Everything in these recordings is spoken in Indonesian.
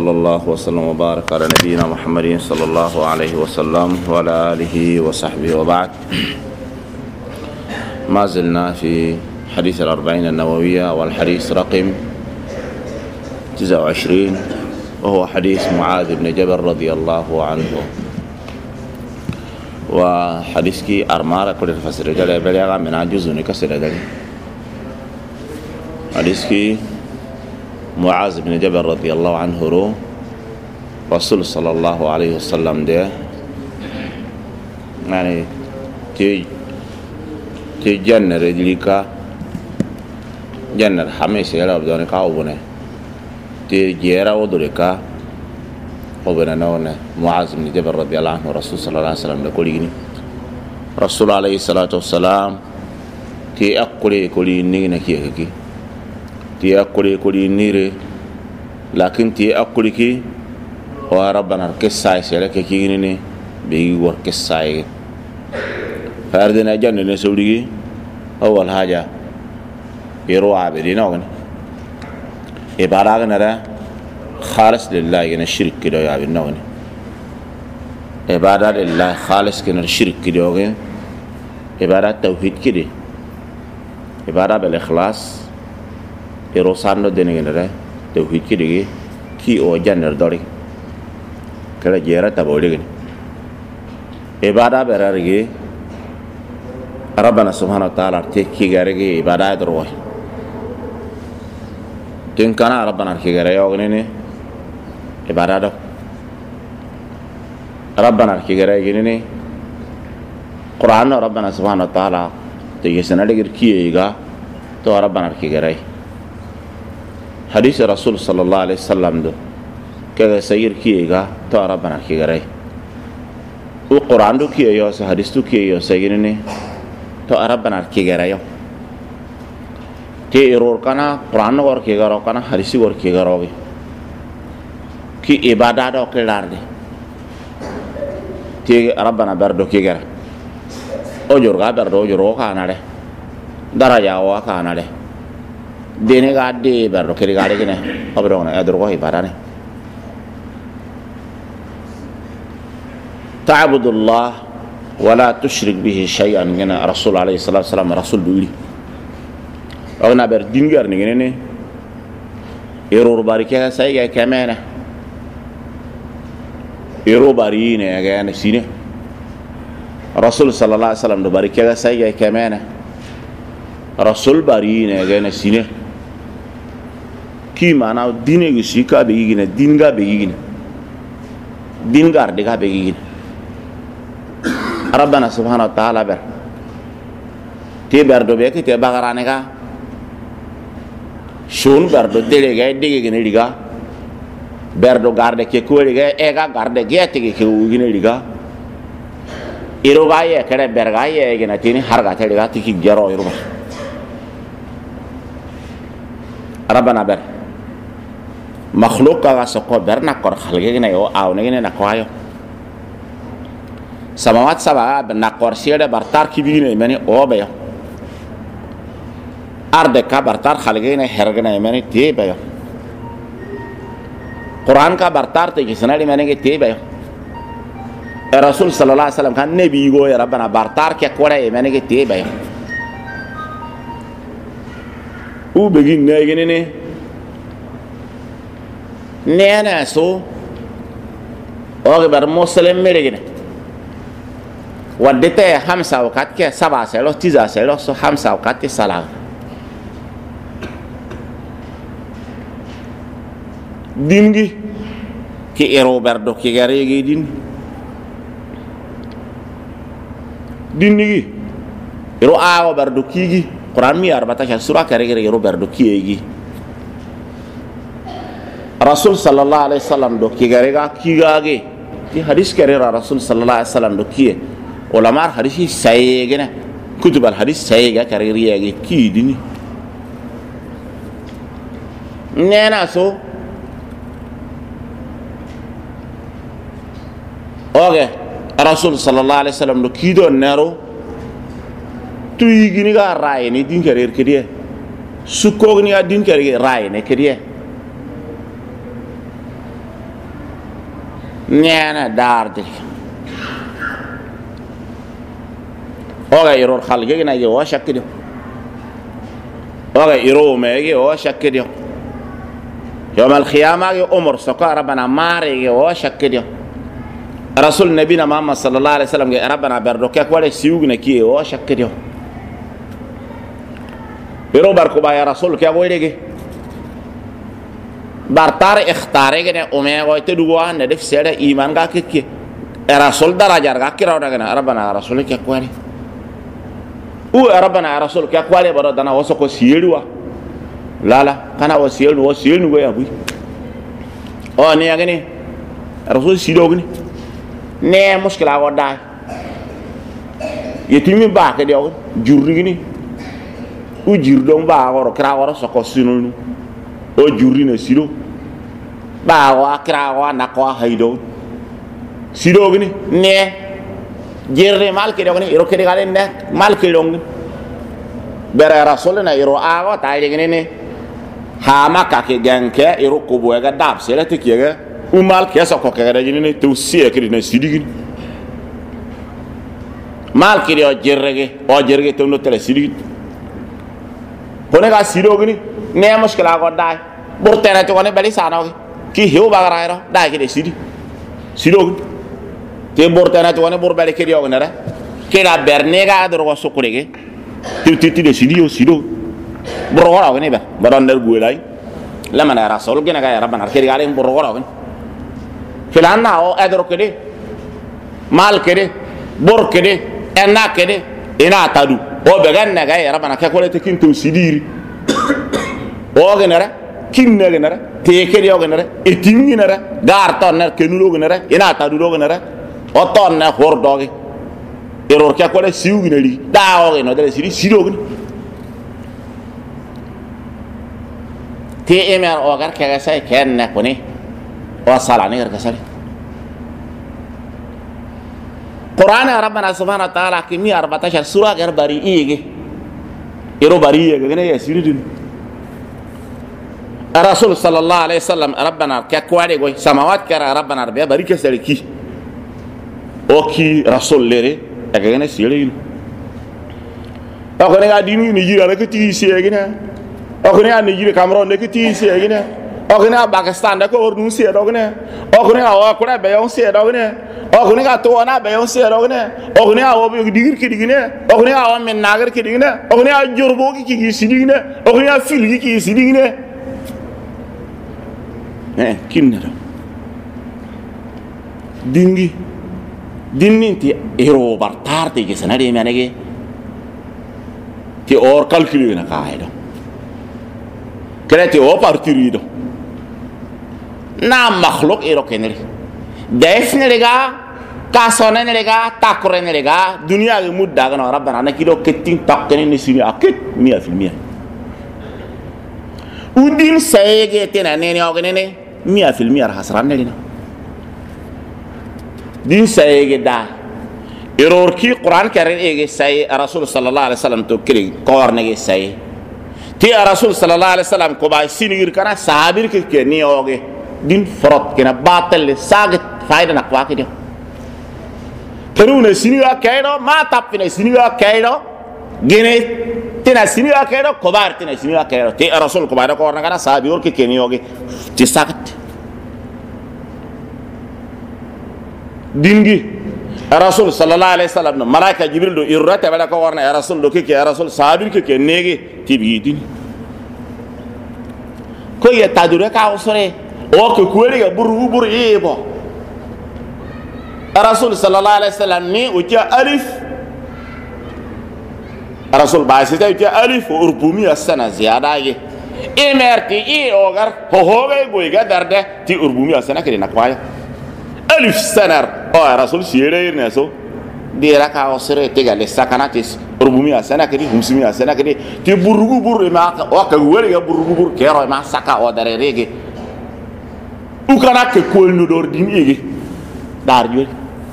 وصلى الله وسلم وبارك على نبينا محمد صلى الله عليه وسلم وعلى آله وصحبه وبعد. ما زلنا في حديث الأربعين النووية والحديث رقم 29 وهو حديث معاذ بن جبل رضي الله عنه. وحديث كي أرمارة كل الفسر جل بلغ من عجزوني كسر دلي. حديث كي معاذ بن جبل رضي الله عنه رو رسول صلى الله عليه وسلم ده يعني تي جنة رجليكا جنة حميس يلا بدون كاوبنا تي جيرا ودريكا وبنا نونا معاذ بن جبل رضي الله عنه رسول صلى الله عليه وسلم لكوليني رسول عليه الصلاة والسلام تي أقولي كولي نينا كي تي أقولي كولي نيري لكن تي أقولي كي وربنا الكساي سلك كيني بيجور كساي فأردنا جنة نسولي أول حاجة يروى عبدين أغنى إبارة نرى خالص لله كنا الشرك كده يا عبدين أغنى إبارة لله خالص كنا الشرك كده أغنى إبارة توحيد كده إبارة بالإخلاص يروسانو دينه نرى توحيد كده كي أو جنة داري كلا جيرة تبولي كده إبارة برارجي ربنا سبحانه وتعالى تكي غارجي إبادة دروه تين كان ربنا كي غارجي أغنيني إبادة دو ربنا كي غارجي نيني قرآن ربنا سبحانه وتعالى تيجي سنة لغير كي إيغا تو ربنا كي غارجي حديث رسول صلى الله عليه وسلم دو كي سير كي إيغا تو ربنا كي غارجي وقرآن دو كي إيغا حديث دو كي إيغا سيغيني تو ربنا كيغرايو تي ايرور كانا قران ور كيغراو كانا حديث ور كيغراو كي عبادت او كلاردي تي ربنا بردو كيغرا اوجور غا بردو اوجور كانا ده درجه وا كانا ده ديني غا دي بردو كيغاري كنه ابرون ادرو كو عبادت تعبد الله ولا تشرك به شيئا من رسول عليه الصلاة والسلام رسول بيقولي أغنى بردينجر نيجي يرور باركة سايجا كمان يرور بارين يا جانا سينه رسول صلى الله عليه وسلم باركة سايجا كمان رسول بارين يا جانا سينه كي معنا دينه يسيكا بيجينا دينجا بيجينا دينجار دكا بيجينا ربنا سبحانه وتعالى بر تي بردو بيكي تي بغرانيكا شون بردو ديليغا ديغي نيليغا بردو غارد كي كوليغا ايغا غارد گيتي كي وغي نيليغا ايروغا يي كره برغا يي گنا تيني هرغا تيليغا تيكي جيرو يروما ربنا بر مخلوق کا سكو برنا كور خلگي نه يو او نه نه كوايو سماوات سبعة بنقور سيرة برتار كبيرة يعني أوبيا أرض كا برتار خلقينا هرجنا يعني تيبيا قرآن كا برتار تجسنا يعني تيبيا الرسول صلى الله عليه وسلم كان نبي يقول يا ربنا برتار كقولة يعني تيبيا وبيجي نيجي نينا سو أوكي مسلم ميرجنا ودته 5 وقت که 7 سالو 10 سالو 5 وقت صلاة دينغي كي روبرتو كي غاريغي دينغي رو آو بردو كيغي قرآن 14 سورة كاريغي روبرتو كيغي رسول صلى الله عليه وسلم دو كي غاريغا كيغاغي في حديث كريرا رسول صلى الله عليه وسلم دو كيه علماء الحديث سايغنا كتب الحديث سايغا كاريريا كي ديني نينا سو اوكي رسول صلى الله عليه وسلم دو كيدو نارو tuyigini ga raay ni din karir kediye sukogni ga din karir raay ne kediye نانا دارد oga iror khalge na ye wa shakkido oga iro me ye wa shakkido يوم القيامة عمر سكا ربنا ماري و شكدي رسول نبينا محمد صلى الله عليه وسلم ربنا بردوكا كوالي سيوغنا كي و شكدي يرو باركو با يا رسول كي بويدي بارتار اختاري غني اومي و تدوغوا ندف سيده ايمان غا كي رسول درجه غا كيرو دغنا ربنا رسول كي كوالي او ربنا رسول كي كوالي برو دنا وسكو سيروا لا لا كان وسيل نو يا بوي او ني غني رسول سيدوغني ني مشكله ودا يتيمي باك ديو جورغني او جير دون با ورو كرا ورو سكو سينو او جورينا سيدو با وا كرا وا نكو هيدو سيدوغني ني جيرني مال كيدوغني يرو كيدي غالين نه مال كيدوغني بره رسولنا يرو اغو تايدغني ني hama kake ganke iro kubo ga dab sele te kiega umal kesa ko kega dajini ne to sie kidi ne sidigi mal kidi o jerrege to no tele sidigi kone ga sidogini ne muskila ko dai burtena to ne bali sana ki hew bagarairo dai kidi sidogini te burtena to ne burbali kidi o ne ra kida bernega adro sukurege ti de sido برغورا غني با بدون درغولاي لما انا رسول غنا يا ربنا كيري عليهم برغورا غني فلان او ادرو كده مال كده بور كده انا كده انا تادو او بغن يا ربنا كاكولت كنتو سيديري او غنرا كين غنرا تيكري او غنرا اتيمي غنرا غارتون نر كنولو غنرا انا تادو دو غنرا او تون نا هور دوغي error كاكولت سيو غنري داو غنو دل سيدو غني تي امر اوغر كغساي كان نكوني وصل عني غير كسالي قران ربنا سبحانه وتعالى كمي 14 سوره غير بري ايغي يرو بري ايغي غني يسيدين الرسول صلى الله عليه وسلم ربنا كقواري غوي سماوات كرا ربنا ربي بري كسالي كي اوكي رسول لري اغني سيلين اغني غاديني نيجيرا ركتي سيغنا okune a Nigeria Cameroon de kiti se gine okune a Pakistan de ko ornu se dogene okune a okune be yon se dogene okune a to na be yon se dogene okune a obi digir ki digine okune a men nagar ki digine okune a jorbo ki sidigine okune a fil ki sidigine kinna dingi ti ero bartar te ke sanade manege ti or calcul na kaida كراتي او بارتيريدو نا مخلوق ايرو كنري دايفن لغا كاسونن لغا تاكورن لغا دنيا المدة غنا ربنا انا كيلو كتين تاكني نسيني اكيد 100% ودين سايغي تنا نيني اوغنيني 100% حسران لنا دين سايغي دا ايرور كي قران كرين ايغي ساي رسول صلى الله عليه وسلم تو كري كورنغي ساي تي رسول صلى الله عليه وسلم كوبا سينير كنا صحابير كي نيوغي دين فرط كنا باطل ساغت فايده نقوا كده كرونا سينيرا كايرو ما تابنا سينيرا كايرو غيني تنا سينيرا كايرو كوبار تنا سينيرا كايرو تي رسول كوبا كورنا كنا صحابير كي نيوغي تي ساغت دينغي رسول صلى الله عليه وسلم ملائكه جبريل دو يرته بلا كو ورنا يا رسول دو كي يا رسول صحابي كي نيغي تبيدين كو يتادره كا وسري او كو كوري بور يبو رسول صلى الله عليه وسلم ني وجا الف رسول باسيتا وجا الف وربومي السنه زياده امرتي اي اوغر هوغي بويغا درده تي وربومي السنه كدي نكوايا الف سنر او رسول سيرير نسو ديرا كا وسري تيغال سكناتيس ربومي السنه كدي همسمي السنه كدي تي بورغو بور ما او كا وريغا بورغو بور كيرو ما سكا او دريريغي او كانا كول نو دور دين ايغي دار جول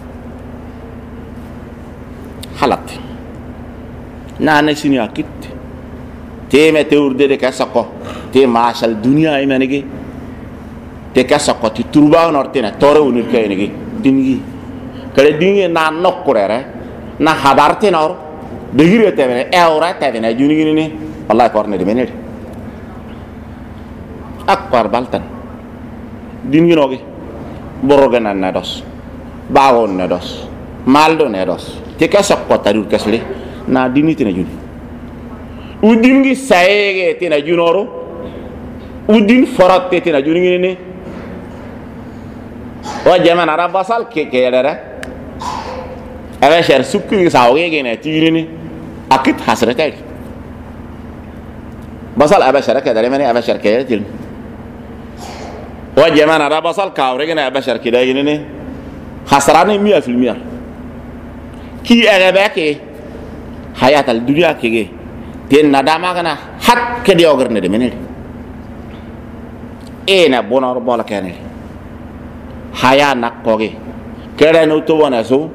حلت نانا سيني اكيد تي متور دي كاسكو تي ماشال دنيا ايمانيغي te ka sakoti turba nortena tore unir kaynigi dingi kale dingi na nokurere na habarte nor degire tebene eura tebene junigi ni wallahi korne de menede akbar baltan dingi nogi borogana na dos bawon na dos maldo na dos te ka sakota dur kasle na diniti na juni udin gi sayege tina junoro udin foratte tina juni ni wa jaman arab basal ke yadara ala shar sukki sawge ge ne tiri ni akit hasrata basal aba sharaka dare mani aba sharka yatil wa jaman arab basal kawre ge ne aba sharki da ni hasrani 100% ki arabe ke hayat al dunya ke ge ten nadama kana hat ke diogar ne de menede ena bonor bola kene haya nakkoge kere no to wona so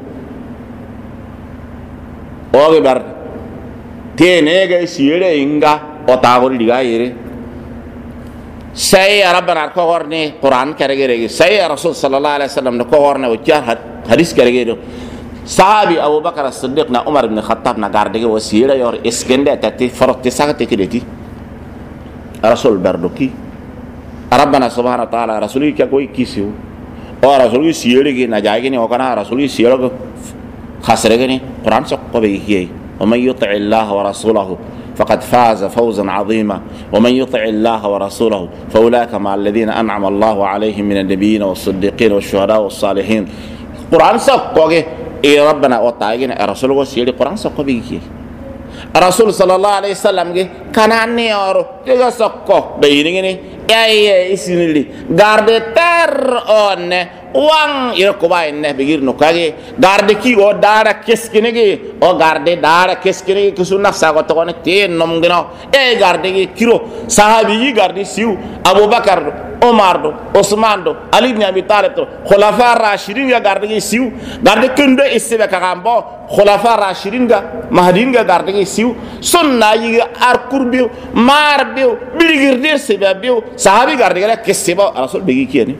oge bar tene ga sire inga o tagori diga yere say rabbana ko gorne qur'an kere gere say rasul sallallahu alaihi wasallam ko gorne o jahad hadis kere gere sahabi Abu Bakar as-Siddiq na Umar ibn Khattab na gardege wasira yor iskende tati forotti sagate kideti rasul bardoki rabbana subhanahu wa ta'ala rasuli ka koy kisiu o rasuli siyere ge na jaage ni o kana rasuli siyere go khasre ge ni Quran sok ko be hiye wa man yuti Allah wa rasulahu faqad faza fawzan 'azima wa man yuti Allah wa rasulahu fa ulaika ma alladhina an'ama Allah 'alayhim min an-nabiyyin was-siddiqin wash-shuhada was-salihin Quran sok ko ge e rabbana o taagina rasul go siyere Quran sok ko be hiye rasul sallallahu alaihi wasallam ge kanani oro tega sokko be yini ay isinili garde ter on wang irko bay ne bigir no kage garde ki o dara keskine ge o garde dara keskine ge kusunna sago to ne te nom gino e garde ge kiro sahabi yi garde siu Abubakar Omar do Osman do Ali ibn Abi Talib to khulafa rashidin ga garde ge siu garde kendo isbe ka gambo khulafa rashidin ga mahdin ga garde ge siu sunna yi ar kurbi mar biu biligir de sebe biu sahabi garde ge kessiba rasul begi kiyani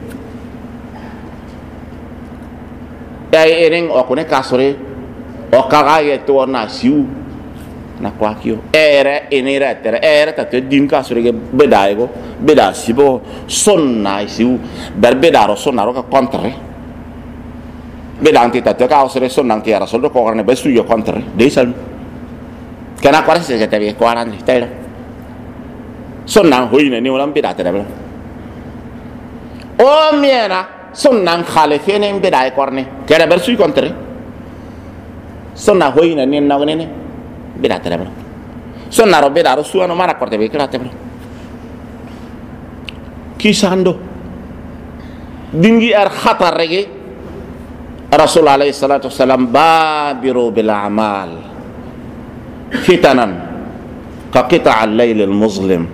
ay ering o kone kasore o kaga ye to na siu na kwakio era enera tera era ta te din kasore ge bedaigo beda sibo sonna siu ber bedaro sonna ro ka contre bedanti ta te kasore sonna ti era soldo ko garne besu yo contre de sal kana kwara se ke te ko aran tera sonna hoine ni wala beda tera o miena sunnan khalifene en beda korne kera ber suy contre sunna hoyina ni nagne ne beda tere bro sunna ro beda ro suano mara korte be kera tere kisando dingi ar khatar rege rasul alaihi salatu wasalam babiru bil a'mal fitanan ka qita' al-layl al-muzlim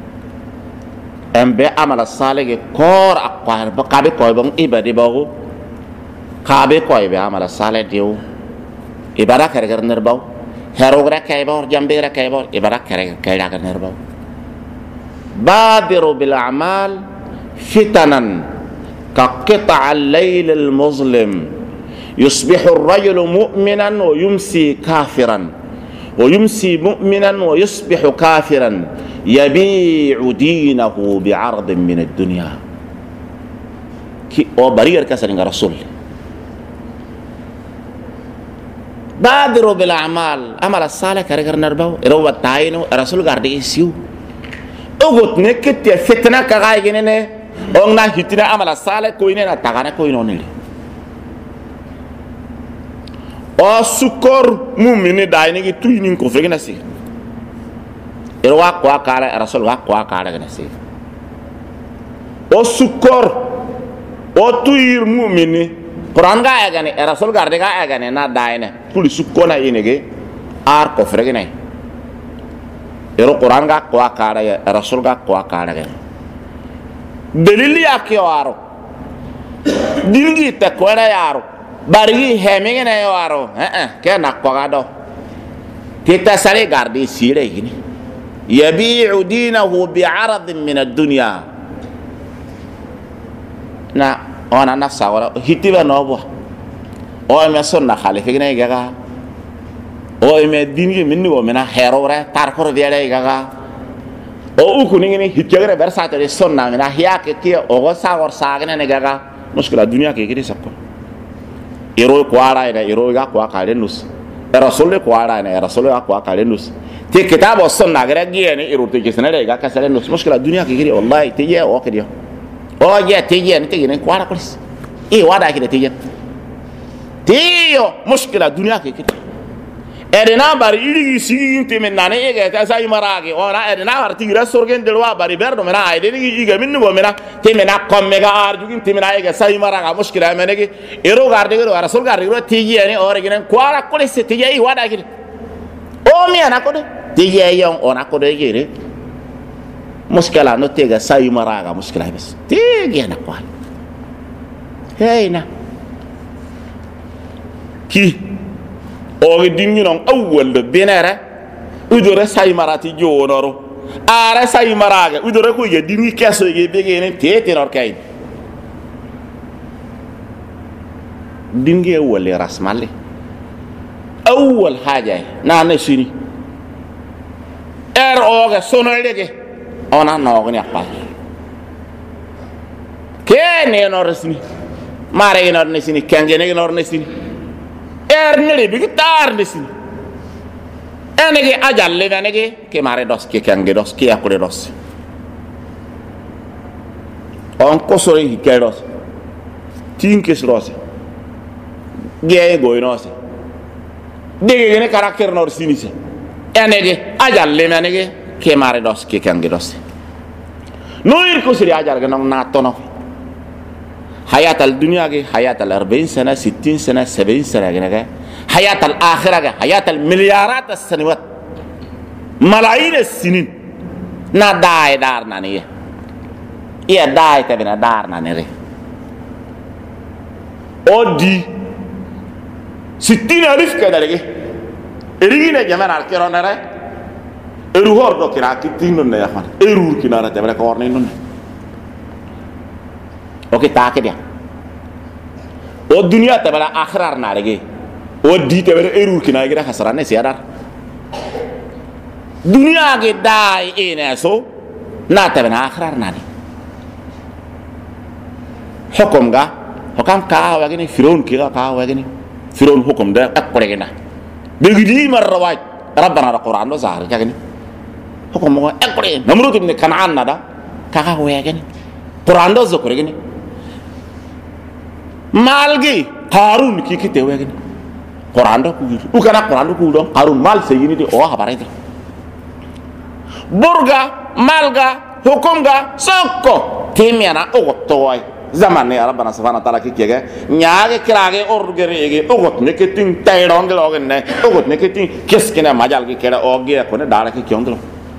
embe amala salege kor akwar ba kabe koy bang ibadi bawo kabe koy be amala sale diu ibada kare gar nerbaw herogra kay bor jambira kay bor ibada kare kay gar nerbaw badiru bil a'mal fitanan ka qita' al-layl al-muzlim yusbihu ar-rajulu mu'minan wa yumsi kafiran wa yumsi mu'minan wa yusbihu kafiran يبيع دينه بعرض من الدنيا كي او برير كسر رسول بادروا بالاعمال عمل الصالح كرجر نربو رو تاينو رسول غاردي سيو اوغوت نكت فتنه كغاي جننه اوننا هتنا عمل الصالح كوينه تاغانا كوينو نيل او سكر مؤمن دايني توينين كو فغنا سي irwa kwa kala rasul wa kwa kala gane se o sukor o tuir mu'mini quran ga agane rasul garde ga agane na daine puli sukona inege ar ko fregene iro quran ga kwa kala ya rasul ga kwa kala gane dalili yakyo aro dingi te kwara yaro barigi hemingene yaro ke na kwa gado kita sare garde sire gini يبيع دينه بعرض من الدنيا na ona nafsa wala hitiba no bo o me sonna khalife gine gaga o me dingi minni o mena herore tar kor viere gaga o ku ni hitkere versate de sonna mena hiya ke ki o go sagor sagene ne gaga muskila dunya ke gidi sakko iro ko ara ida iro ga ko akale nus rasul ko ara ne rasul ga ko akale nus te kitabo sonna gara giene iro te gisene ga kasale nus muskila dunya ke gidi wallahi te ye o kedi o ye te ye ne te gine ko ara kolis e wada ke te ye tiyo muskila dunya ke gidi edena bari iri sigi te men nane e ga ta sai marage ora edena bar tigira sorgen delwa bari berdo mena ay de gi ga min bo mena te mena komme ga ar jugin te mena e ga sai maraga muskila mena gi ero garde go rasul garde go te ye ne ore ginen kwara kole se te ye wada gi o mi ana ko de te ye yon ona ko de gi re muskila no te ga sai maraga muskila bes te gi na kwal heina ki o dingi non awwal benere udore say marati jonoro ara say maraga udore ko ye dingi keso ye begene tete nor kay dingi awwal rasmali awwal haja na na sini o ga sono lege ona no ni apa ke ne nor sini mare nor ne sini kangene nor ne sini nere bi tar desin enege ajalle enege ke mare dos ke kange dos ke akure dos on ko sore hike dos tinke slose ge goynos dege ne karakter nor sinise enege ajalle enege ke mare dos ke kange dos noir ko siri ajar ga non natono حياة الدنيا كي حياة 40 سنة 60 سنة 70 سنة كي حياة الآخرة كي حياة المليارات السنوات ملايين السنين نا داي دار نانية إيه داي تبنا دار نانية أودي 60,000 كده لكي إرينا جمال الكيرون نرى إروهور دو كنا كتينون يا خان إروه كنا نتبنا كورنينون oke taake dia o dunia tabala akhrar na lege o di tabala erur kina gira hasarane siadar dunia ge dai ene so na tabana akhrar na ni hukum ga hukam ka wa gini firon kira ka wa gini firon hukum da akore gina begidi marrawaj rabbana alquran do zahar ka gini hukum mo akore namrud ibn kan'an nada ka ka wa gini quran do zokore gini malgi Harun ki kite wegin Quran do ku ukana Quran do ku do Harun mal seyini di o habare de burga malga hukumga sokko timiana o toy zaman ya rabbana subhanahu wa ta'ala ki kege nyaage krage orgerege o ne ketin tayron de logen ne o ne ketin keskena majal ki keda o ge ko ne dala ki kyondro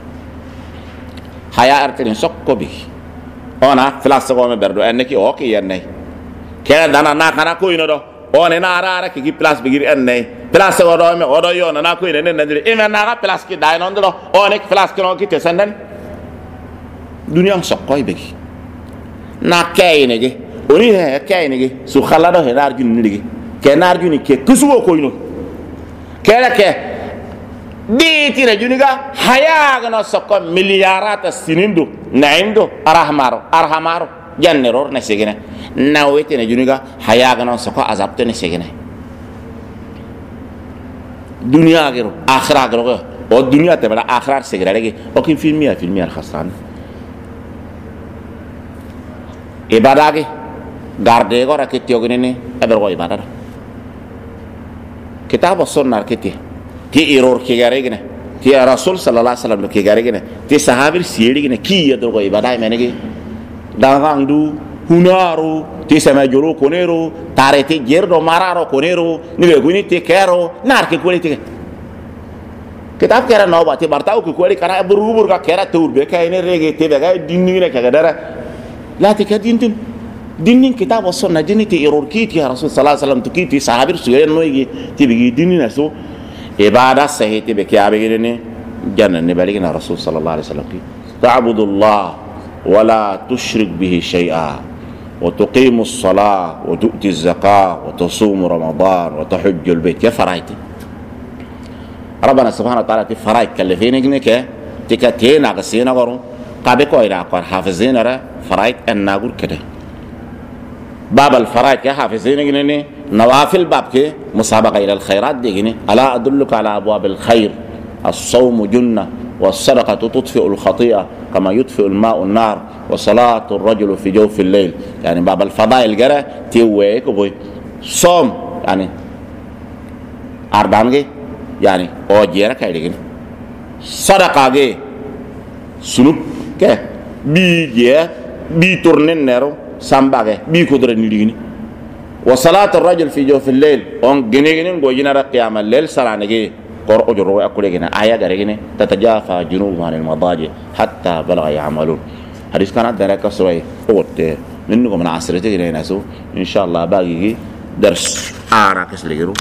haya artelin sokko bi ona flas ko me berdo en ki o ki yenne kena dana na kana ko ino do one na ara ki place bigir enne place o do me o do yo na ko ine ne ndiri e na ga place ki dai non do one place ki no ki te senden dunia sokkoy begi na kayne ge oni he kayne ge su khala do he nar jun ligi ke nar juni ke kusugo ko ino kera ke di tira juniga haya ga no sokko miliyarat sinindu naindo arhamaro janneror na segene na wete na juniga haya ga no sokko azabte na segene dunia gero akhira gero o dunia te bala akhira segere legi o kin filmi al khasran ibadage garde go raketi ognene eber go ibadada kitab sunnar kiti ti error ki garegene ti rasul sallallahu alaihi wasallam ki garegene ti sahabi sirigene ki yadro go ibadai menege dangandu hunaru ti sama joro konero tarete gerdo mararo konero ni be guni te kero nar ke quality kitab kera no ba ti bartau ku quality kana burubur ka kera turbe kay ne rege te be ga dinni ne ka dara la te ka dintin dinnin kitab wa sunna dinni ti error ki ti rasul sallallahu alaihi wasallam to ki ti sahabi sugere no yi ti be dinni na so ibada sahih be kiabe ne janna ne baligina rasul sallallahu alaihi wasallam ki ta'budullah wala tushrik bihi shay'a وتقيم الصلاة وتؤتي الزكاة وتصوم رمضان وتحج البيت يا فرايتي ربنا سبحانه وتعالى تفرايت كلفين إنك تكتين عقسين أقرون قابكو إلى أقر حافظين را فرايت أن نقول كده باب الفرايت يا حافظين إنني نوافل باب كي مسابقة إلى الخيرات دي ألا أدلك على أبواب الخير الصوم جنة والصدقة تطفئ الخطيئة كما يطفئ الماء النار وصلاة الرجل في جوف الليل يعني باب الفضائل جرى تيويك وبوي صوم يعني أردانجي يعني أوجيرا كايدين صدقة جي سلوك كه بيجي بيتورنين نيرو سامباجي بيكودر نيليني وصلاة الرجل في جوف الليل أون جنيجين غوجينا رقيام الليل سرانجي قر أجر وأكلنا آية غرينة تتجافى جنوبهم عن المضاجع حتى بلغ يعملون حديث كانت ذلك سورة قوت منكم من عصرته إلى ناسو إن شاء الله باقي درس آراك سليرو